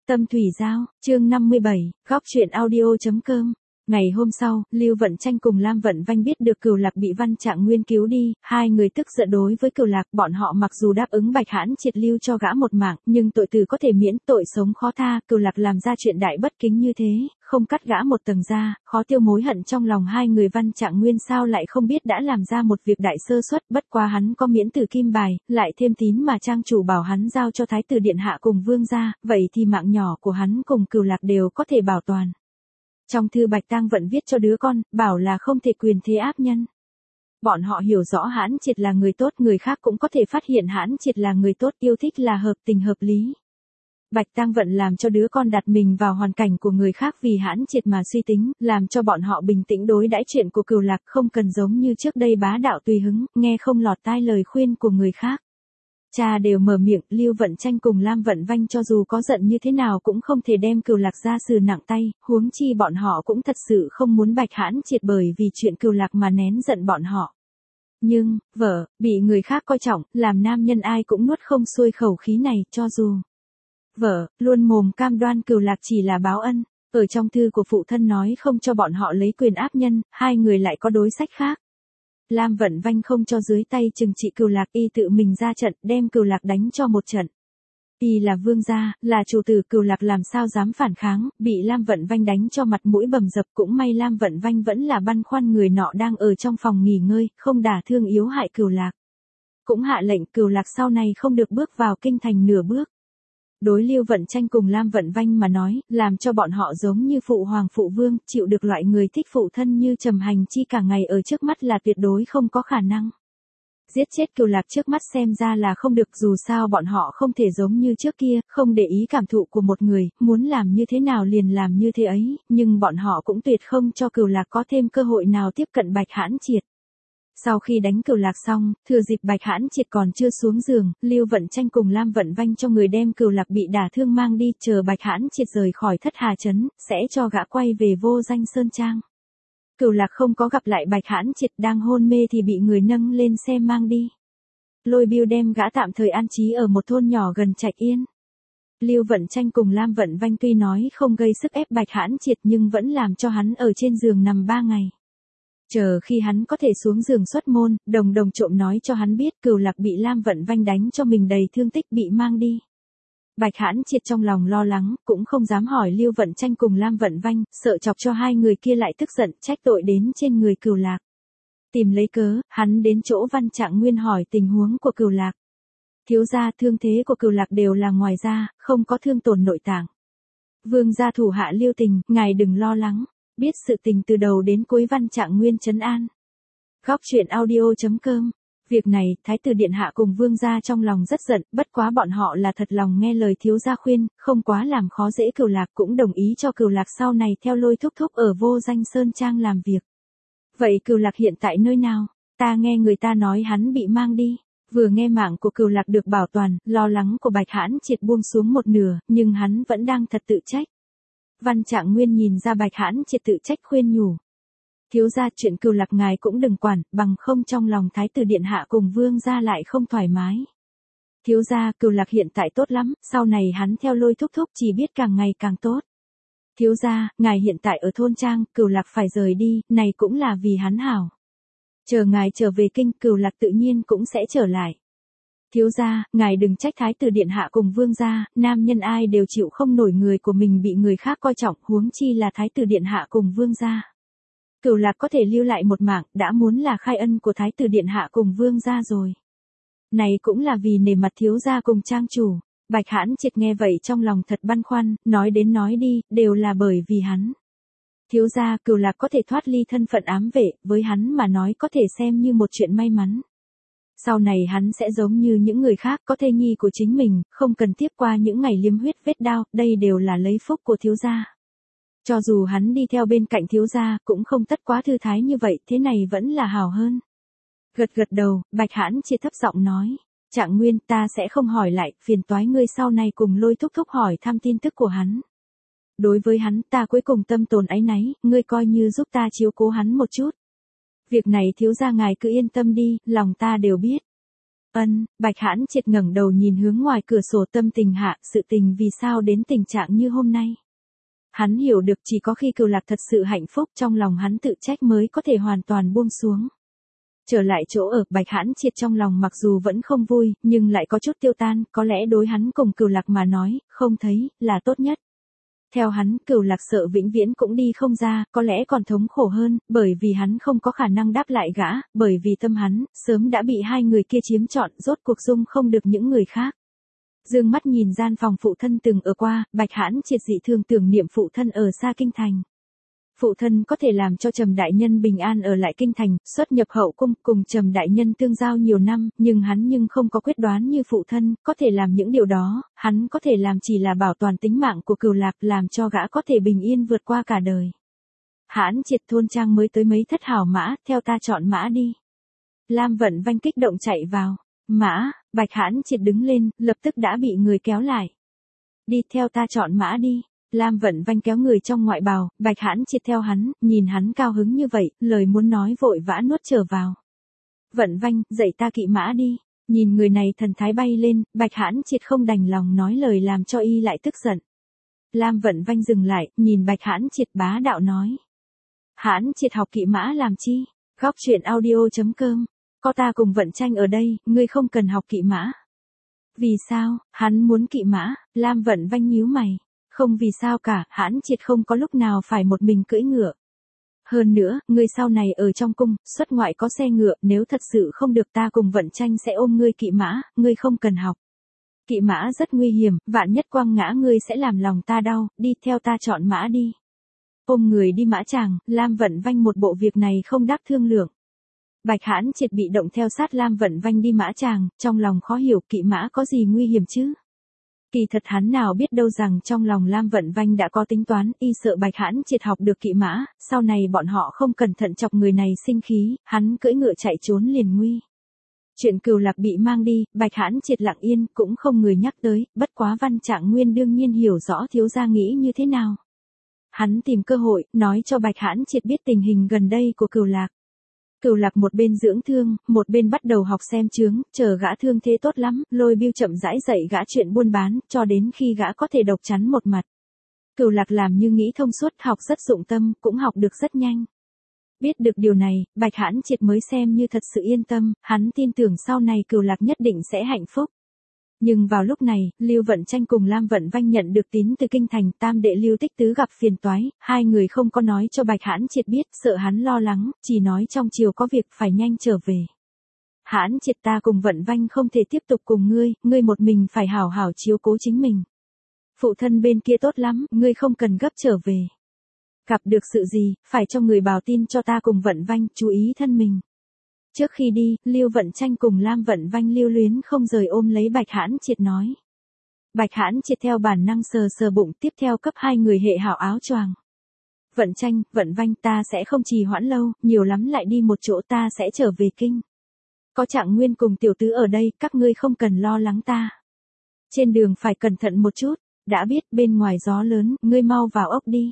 Tâm Thủy Giao, chương 57, góc truyện audio.com. Ngày hôm sau, Lưu Vận Tranh cùng Lam Vận Vanh biết được Cửu Lạc bị Văn Trạng Nguyên cứu đi, hai người tức giận đối với Cửu Lạc, bọn họ mặc dù đáp ứng Bạch Hãn triệt lưu cho gã một mạng, nhưng tội tử có thể miễn, tội sống khó tha, Cửu Lạc làm ra chuyện đại bất kính như thế, không cắt gã một tầng da, khó tiêu mối hận trong lòng hai người. Văn Trạng Nguyên sao lại không biết đã làm ra một việc đại sơ suất, bất quá hắn có miễn tử kim bài, lại thêm tín mà trang chủ bảo hắn giao cho Thái tử điện hạ cùng vương gia, vậy thì mạng nhỏ của hắn cùng Cửu Lạc đều có thể bảo toàn. Trong thư Bạch Tang Vận viết cho đứa con, bảo là không thể quyền thế áp nhân. Bọn họ hiểu rõ Hãn Triệt là người tốt, người khác cũng có thể phát hiện Hãn Triệt là người tốt, yêu thích là hợp tình hợp lý. Bạch Tang Vận làm cho đứa con đặt mình vào hoàn cảnh của người khác vì Hãn Triệt mà suy tính, làm cho bọn họ bình tĩnh đối đãi chuyện của Cửu Lạc, không cần giống như trước đây bá đạo tùy hứng, nghe không lọt tai lời khuyên của người khác. Cha đều mở miệng, Lưu Vận Tranh cùng Lam Vận Vanh cho dù có giận như thế nào cũng không thể đem Cửu Lạc ra xử nặng tay, huống chi bọn họ cũng thật sự không muốn Bạch Hãn Triệt bởi vì chuyện Cửu Lạc mà nén giận bọn họ. Nhưng, vợ, bị người khác coi trọng, làm nam nhân ai cũng nuốt không xuôi khẩu khí này, cho dù vợ, luôn mồm cam đoan Cửu Lạc chỉ là báo ân, ở trong thư của phụ thân nói không cho bọn họ lấy quyền áp nhân, hai người lại có đối sách khác. Lam Vận Vanh không cho dưới tay trừng trị Cửu Lạc, y tự mình ra trận, đem Cửu Lạc đánh cho một trận. Y là vương gia, là chủ tử, Cửu Lạc làm sao dám phản kháng, bị Lam Vận Vanh đánh cho mặt mũi bầm dập, cũng may Lam Vận Vanh vẫn là băn khoăn người nọ đang ở trong phòng nghỉ ngơi, không đả thương yếu hại Cửu Lạc. Cũng hạ lệnh Cửu Lạc sau này không được bước vào kinh thành nửa bước. Đối Lưu Vận Tranh cùng Lam Vận Vanh mà nói, làm cho bọn họ giống như phụ hoàng phụ vương, chịu được loại người thích phụ thân như Trầm Hành Chi cả ngày ở trước mắt là tuyệt đối không có khả năng. Giết chết Cửu Lạc trước mắt xem ra là không được, dù sao bọn họ không thể giống như trước kia, không để ý cảm thụ của một người, muốn làm như thế nào liền làm như thế ấy, nhưng bọn họ cũng tuyệt không cho Cửu Lạc có thêm cơ hội nào tiếp cận Bạch Hãn Triệt. Sau khi đánh Cửu Lạc xong, thừa dịp Bạch Hãn Triệt còn chưa xuống giường, Lưu Vận Tranh cùng Lam Vận Vanh cho người đem Cửu Lạc bị đả thương mang đi, chờ Bạch Hãn Triệt rời khỏi Thất Hà Trấn, sẽ cho gã quay về Vô Danh Sơn Trang. Cửu Lạc không có gặp lại Bạch Hãn Triệt, đang hôn mê thì bị người nâng lên xe mang đi. Lôi Bưu đem gã tạm thời an trí ở một thôn nhỏ gần Trạch Yên. Lưu Vận Tranh cùng Lam Vận Vanh tuy nói không gây sức ép Bạch Hãn Triệt nhưng vẫn làm cho hắn ở trên giường nằm 3 ngày. Chờ khi hắn có thể xuống giường xuất môn, đồng trộm nói cho hắn biết Cửu Lạc bị Lam Vận Vanh đánh cho mình đầy thương tích bị mang đi. Bạch Hãn Triệt trong lòng lo lắng, cũng không dám hỏi Lưu Vận Tranh cùng Lam Vận Vanh, sợ chọc cho hai người kia lại tức giận, trách tội đến trên người Cửu Lạc. Tìm lấy cớ, hắn đến chỗ Văn Trạng Nguyên hỏi tình huống của Cửu Lạc. Thiếu gia, thương thế của Cửu Lạc đều là ngoài da, không có thương tổn nội tạng. Vương gia thủ hạ Lưu Tình, ngài đừng lo lắng. Biết sự tình từ đầu đến cuối Văn Trạng Nguyên trấn an. Góc truyện audio.com. Việc này, Thái tử điện hạ cùng vương gia trong lòng rất giận, bất quá bọn họ là thật lòng nghe lời thiếu gia khuyên, không quá làm khó dễ Cửu Lạc, cũng đồng ý cho Cửu Lạc sau này theo Lôi thúc thúc ở Vô Danh Sơn Trang làm việc. Vậy Cửu Lạc hiện tại nơi nào? Ta nghe người ta nói hắn bị mang đi. Vừa nghe mạng của Cửu Lạc được bảo toàn, lo lắng của Bạch Hãn Triệt buông xuống một nửa, nhưng hắn vẫn đang thật tự trách. Văn Trạng Nguyên nhìn ra Bạch Hãn Triệt tự trách khuyên nhủ. Thiếu gia, chuyện Cửu Lạc ngài cũng đừng quản, bằng không trong lòng Thái tử điện hạ cùng vương gia lại không thoải mái. Thiếu gia, Cửu Lạc hiện tại tốt lắm, sau này hắn theo Lôi thúc thúc chỉ biết càng ngày càng tốt. Thiếu gia, ngài hiện tại ở thôn trang, Cửu Lạc phải rời đi, này cũng là vì hắn hảo. Chờ ngài trở về kinh, Cửu Lạc tự nhiên cũng sẽ trở lại. Thiếu gia, ngài đừng trách Thái tử điện hạ cùng vương gia, nam nhân ai đều chịu không nổi người của mình bị người khác coi trọng, huống chi là Thái tử điện hạ cùng vương gia. Cửu Lạc có thể lưu lại một mạng, đã muốn là khai ân của Thái tử điện hạ cùng vương gia rồi. Này cũng là vì nể mặt thiếu gia cùng trang chủ. Bạch Hãn Triệt nghe vậy trong lòng thật băn khoăn, nói đến nói đi, đều là bởi vì hắn. Thiếu gia, Cửu Lạc có thể thoát ly thân phận ám vệ, với hắn mà nói có thể xem như một chuyện may mắn. Sau này hắn sẽ giống như những người khác, có thê nhi của chính mình, không cần tiếp qua những ngày liếm huyết vết đao, đây đều là lấy phúc của thiếu gia. Cho dù hắn đi theo bên cạnh thiếu gia, cũng không tất quá thư thái như vậy, thế này vẫn là hảo hơn. Gật đầu, Bạch Hãn Triệt thấp giọng nói. Trạng Nguyên, ta sẽ không hỏi lại, phiền toái ngươi sau này cùng Lôi thúc thúc hỏi thăm tin tức của hắn. Đối với hắn, ta cuối cùng tâm tồn áy náy, ngươi coi như giúp ta chiếu cố hắn một chút. Việc này thiếu gia ngài cứ yên tâm đi, lòng ta đều biết. Bạch Hãn Triệt ngẩng đầu nhìn hướng ngoài cửa sổ, tâm tình hạ, sự tình vì sao đến tình trạng như hôm nay. Hắn hiểu được chỉ có khi Cửu Lạc thật sự hạnh phúc, trong lòng hắn tự trách mới có thể hoàn toàn buông xuống. Trở lại chỗ ở, Bạch Hãn Triệt trong lòng mặc dù vẫn không vui, nhưng lại có chút tiêu tan, có lẽ đối hắn cùng Cửu Lạc mà nói, không thấy, là tốt nhất. Theo hắn, Cửu Lạc sợ vĩnh viễn cũng đi không ra, có lẽ còn thống khổ hơn, bởi vì hắn không có khả năng đáp lại gã, bởi vì tâm hắn, sớm đã bị hai người kia chiếm trọn, rốt cuộc dung không được những người khác. Dương mắt nhìn gian phòng phụ thân từng ở qua, Bạch Hãn Triệt dị thường tưởng niệm phụ thân ở xa kinh thành. Phụ thân có thể làm cho Trầm đại nhân bình an ở lại kinh thành, xuất nhập hậu cung, cùng Trầm đại nhân tương giao nhiều năm, nhưng hắn không có quyết đoán như phụ thân, có thể làm những điều đó, hắn có thể làm chỉ là bảo toàn tính mạng của Cửu Lạc, làm cho gã có thể bình yên vượt qua cả đời. Hãn Triệt, thôn trang mới tới mấy thất hảo mã, theo ta chọn mã đi. Lam Vận Vanh kích động chạy vào. Mã, Bạch Hãn Triệt đứng lên, lập tức đã bị người kéo lại. Đi theo ta chọn mã đi. Lam Vận Vanh kéo người trong ngoại bào, Bạch Hãn Triệt theo hắn, nhìn hắn cao hứng như vậy, lời muốn nói vội vã nuốt trở vào. Vận Vanh, dạy ta kỵ mã đi. Nhìn người này thần thái bay lên, Bạch Hãn Triệt không đành lòng nói lời làm cho y lại tức giận. Lam Vận Vanh dừng lại, nhìn Bạch Hãn Triệt bá đạo nói. Hãn Triệt học kỵ mã làm chi? Góc truyện audio.com. Có ta cùng Vận Tranh ở đây, ngươi không cần học kỵ mã. Vì sao? Hắn muốn kỵ mã. Lam Vận Vanh nhíu mày. Không vì sao cả, Hãn Triệt không có lúc nào phải một mình cưỡi ngựa. Hơn nữa, ngươi sau này ở trong cung, xuất ngoại có xe ngựa, nếu thật sự không được ta cùng Vận Tranh sẽ ôm ngươi kỵ mã, ngươi không cần học. Kỵ mã rất nguy hiểm, vạn nhất quăng ngã ngươi sẽ làm lòng ta đau, đi theo ta chọn mã đi. Ôm người đi mã chàng, Lam Vận Vanh một bộ việc này không đáp thương lượng. Bạch Hãn Triệt bị động theo sát Lam Vận Vanh đi mã chàng, trong lòng khó hiểu kỵ mã có gì nguy hiểm chứ. Kỳ thật hắn nào biết đâu rằng trong lòng Lam Vận Vanh đã có tính toán, y sợ Bạch Hãn Triệt học được kỵ mã, sau này bọn họ không cẩn thận chọc người này sinh khí, hắn cưỡi ngựa chạy trốn liền nguy. Chuyện Cửu Lạc bị mang đi, Bạch Hãn Triệt lặng yên, cũng không người nhắc tới, bất quá Văn Trạng Nguyên đương nhiên hiểu rõ thiếu gia nghĩ như thế nào. Hắn tìm cơ hội, nói cho Bạch Hãn Triệt biết tình hình gần đây của Cửu Lạc. Cửu Lạc một bên dưỡng thương, một bên bắt đầu học xem chướng, chờ gã thương thế tốt lắm, Lôi Bưu chậm rãi dạy gã chuyện buôn bán, cho đến khi gã có thể độc chắn một mặt. Cửu Lạc làm như nghĩ thông suốt, học rất dụng tâm, cũng học được rất nhanh. Biết được điều này, Bạch Hãn Triệt mới xem như thật sự yên tâm, hắn tin tưởng sau này Cửu Lạc nhất định sẽ hạnh phúc. Nhưng vào lúc này, Lưu Vận Tranh cùng Lam Vận Vanh nhận được tín từ kinh thành, tam đệ Lưu Tích Tứ gặp phiền toái, hai người không có nói cho Bạch Hãn Triệt biết, sợ hắn lo lắng, chỉ nói trong chiều có việc phải nhanh trở về. Hãn Triệt, ta cùng Vận Vanh không thể tiếp tục cùng ngươi một mình phải hảo hảo chiếu cố chính mình. Phụ thân bên kia tốt lắm, ngươi không cần gấp trở về. Gặp được sự gì, phải cho người báo tin cho ta cùng Vận Vanh, chú ý thân mình. Trước khi đi, Lưu Vận Tranh cùng Lam Vận Vanh lưu luyến không rời ôm lấy Bạch Hãn Triệt nói. Bạch Hãn Triệt theo bản năng sờ sờ bụng, tiếp theo cấp hai người hệ hảo áo choàng. Vận Tranh, Vận Vanh, ta sẽ không trì hoãn lâu, nhiều lắm lại đi một chỗ, ta sẽ trở về kinh. Có Trạng Nguyên cùng tiểu tứ ở đây, các ngươi không cần lo lắng ta. Trên đường phải cẩn thận một chút, đã biết, bên ngoài gió lớn, ngươi mau vào ốc đi.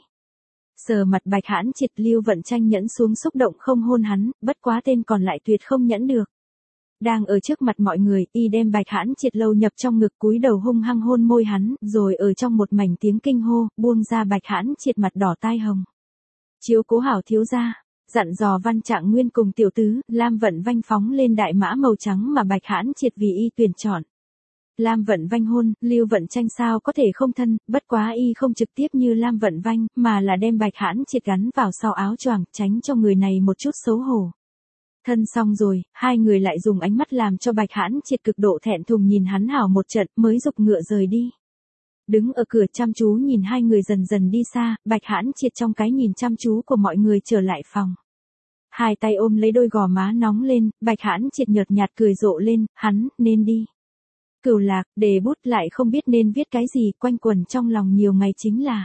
Sờ mặt Bạch Hãn Triệt, Lưu Vận Tranh nhẫn xuống xúc động không hôn hắn, bất quá tên còn lại tuyệt không nhẫn được. Đang ở trước mặt mọi người, y đem Bạch Hãn Triệt lâu nhập trong ngực, cúi đầu hung hăng hôn môi hắn, rồi ở trong một mảnh tiếng kinh hô, buông ra Bạch Hãn Triệt mặt đỏ tai hồng. Chiếu cố hảo thiếu gia, dặn dò Văn Trạng Nguyên cùng tiểu tứ, Lam Vận Vanh phóng lên đại mã màu trắng mà Bạch Hãn Triệt vì y tuyển chọn. Lam Vận Vanh hôn, Lưu Vận Tranh sao có thể không thân, bất quá y không trực tiếp như Lam Vận Vanh, mà là đem Bạch Hãn Triệt gắn vào sau áo choàng, tránh cho người này một chút xấu hổ. Thân xong rồi, hai người lại dùng ánh mắt làm cho Bạch Hãn Triệt cực độ thẹn thùng nhìn hắn hảo một trận, mới giục ngựa rời đi. Đứng ở cửa chăm chú nhìn hai người dần dần đi xa, Bạch Hãn Triệt trong cái nhìn chăm chú của mọi người trở lại phòng. Hai tay ôm lấy đôi gò má nóng lên, Bạch Hãn Triệt nhợt nhạt cười rộ lên, hắn, nên đi. Cửu Lạc, đề bút lại không biết nên viết cái gì, quanh quẩn trong lòng nhiều ngày chính là.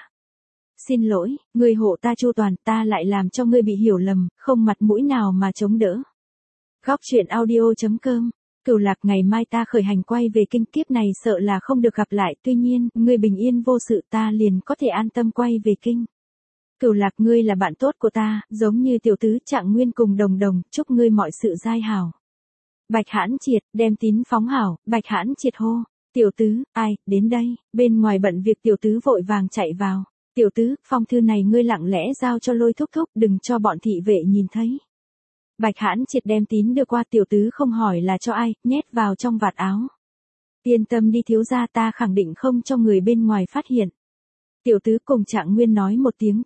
Xin lỗi, ngươi hộ ta chu toàn, ta lại làm cho ngươi bị hiểu lầm, không mặt mũi nào mà chống đỡ. Góc truyện audio.com. Cửu Lạc, ngày mai ta khởi hành quay về kinh, kiếp này sợ là không được gặp lại, tuy nhiên, ngươi bình yên vô sự ta liền có thể an tâm quay về kinh. Cửu Lạc, ngươi là bạn tốt của ta, giống như tiểu tứ Trạng Nguyên cùng Đồng Đồng, chúc ngươi mọi sự giai hảo. Bạch Hãn Triệt, đem tín phóng hảo, Bạch Hãn Triệt hô. Tiểu tứ, ai, đến đây, bên ngoài bận việc tiểu tứ vội vàng chạy vào. Tiểu tứ, phong thư này ngươi lặng lẽ giao cho Lôi thúc thúc, đừng cho bọn thị vệ nhìn thấy. Bạch Hãn Triệt đem tín đưa qua, tiểu tứ không hỏi là cho ai, nhét vào trong vạt áo. Yên tâm đi thiếu gia, ta khẳng định không cho người bên ngoài phát hiện. Tiểu tứ cùng Trạng Nguyên nói một tiếng,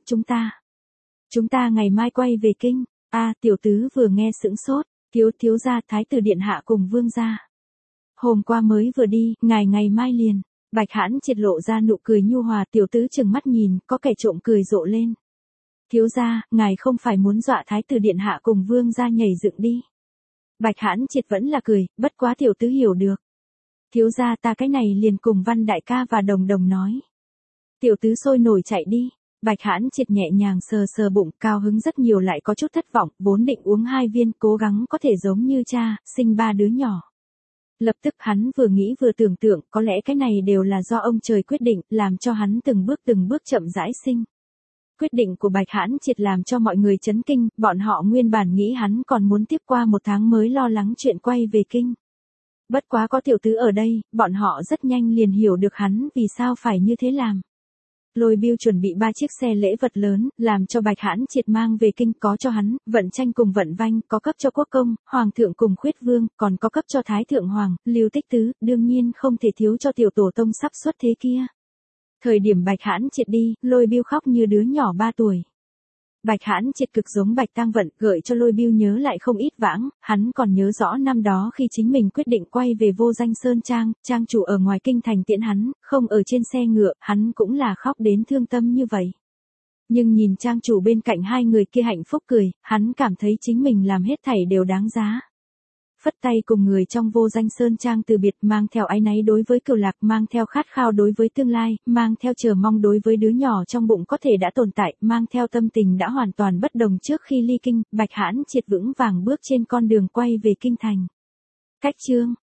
chúng ta ngày mai quay về kinh. Tiểu tứ vừa nghe sững sốt, thiếu gia, thái tử điện hạ cùng vương gia. Hôm qua mới vừa đi, ngày mai liền. Bạch Hãn Triệt lộ ra nụ cười nhu hòa, tiểu tứ chừng mắt nhìn, có kẻ trộm cười rộ lên. Thiếu gia, ngài không phải muốn dọa thái tử điện hạ cùng vương gia nhảy dựng đi. Bạch Hãn Triệt vẫn là cười, bất quá tiểu tứ hiểu được. Thiếu gia, ta cái này liền cùng Văn đại ca và Đồng Đồng nói. Tiểu tứ sôi nổi chạy đi. Bạch Hãn Triệt nhẹ nhàng sờ sờ bụng, cao hứng rất nhiều lại có chút thất vọng, vốn định uống 2 viên, cố gắng có thể giống như cha, sinh 3 đứa nhỏ. Lập tức hắn vừa nghĩ vừa tưởng tượng, có lẽ cái này đều là do ông trời quyết định, làm cho hắn từng bước chậm rãi sinh. Quyết định của Bạch Hãn Triệt làm cho mọi người chấn kinh, bọn họ nguyên bản nghĩ hắn còn muốn tiếp qua 1 tháng mới lo lắng chuyện quay về kinh. Bất quá có tiểu tứ ở đây, bọn họ rất nhanh liền hiểu được hắn vì sao phải như thế làm. Lôi Bưu chuẩn bị 3 chiếc xe lễ vật lớn, làm cho Bạch Hãn Triệt mang về kinh, có cho hắn, Vận Tranh cùng Vận Vanh, có cấp cho quốc công, hoàng thượng cùng khuyết vương, còn có cấp cho thái thượng hoàng, Lưu Tích Tứ, đương nhiên không thể thiếu cho tiểu tổ tông sắp xuất thế kia. Thời điểm Bạch Hãn Triệt đi, Lôi Bưu khóc như đứa nhỏ 3 tuổi. Bạch Hãn Triệt cực giống Bạch Tang Vận, gợi cho Lôi Bưu nhớ lại không ít vãng, hắn còn nhớ rõ năm đó khi chính mình quyết định quay về Vô Danh Sơn Trang, trang chủ ở ngoài kinh thành tiễn hắn, không ở trên xe ngựa, hắn cũng là khóc đến thương tâm như vậy. Nhưng nhìn trang chủ bên cạnh 2 người kia hạnh phúc cười, hắn cảm thấy chính mình làm hết thảy đều đáng giá. Phất tay cùng người trong Vô Danh Sơn Trang từ biệt, mang theo áy náy đối với Cửu Lạc, mang theo khát khao đối với tương lai, mang theo chờ mong đối với đứa nhỏ trong bụng có thể đã tồn tại, mang theo tâm tình đã hoàn toàn bất đồng trước khi ly kinh, Bạch Hãn Triệt vững vàng bước trên con đường quay về kinh thành. Cách chương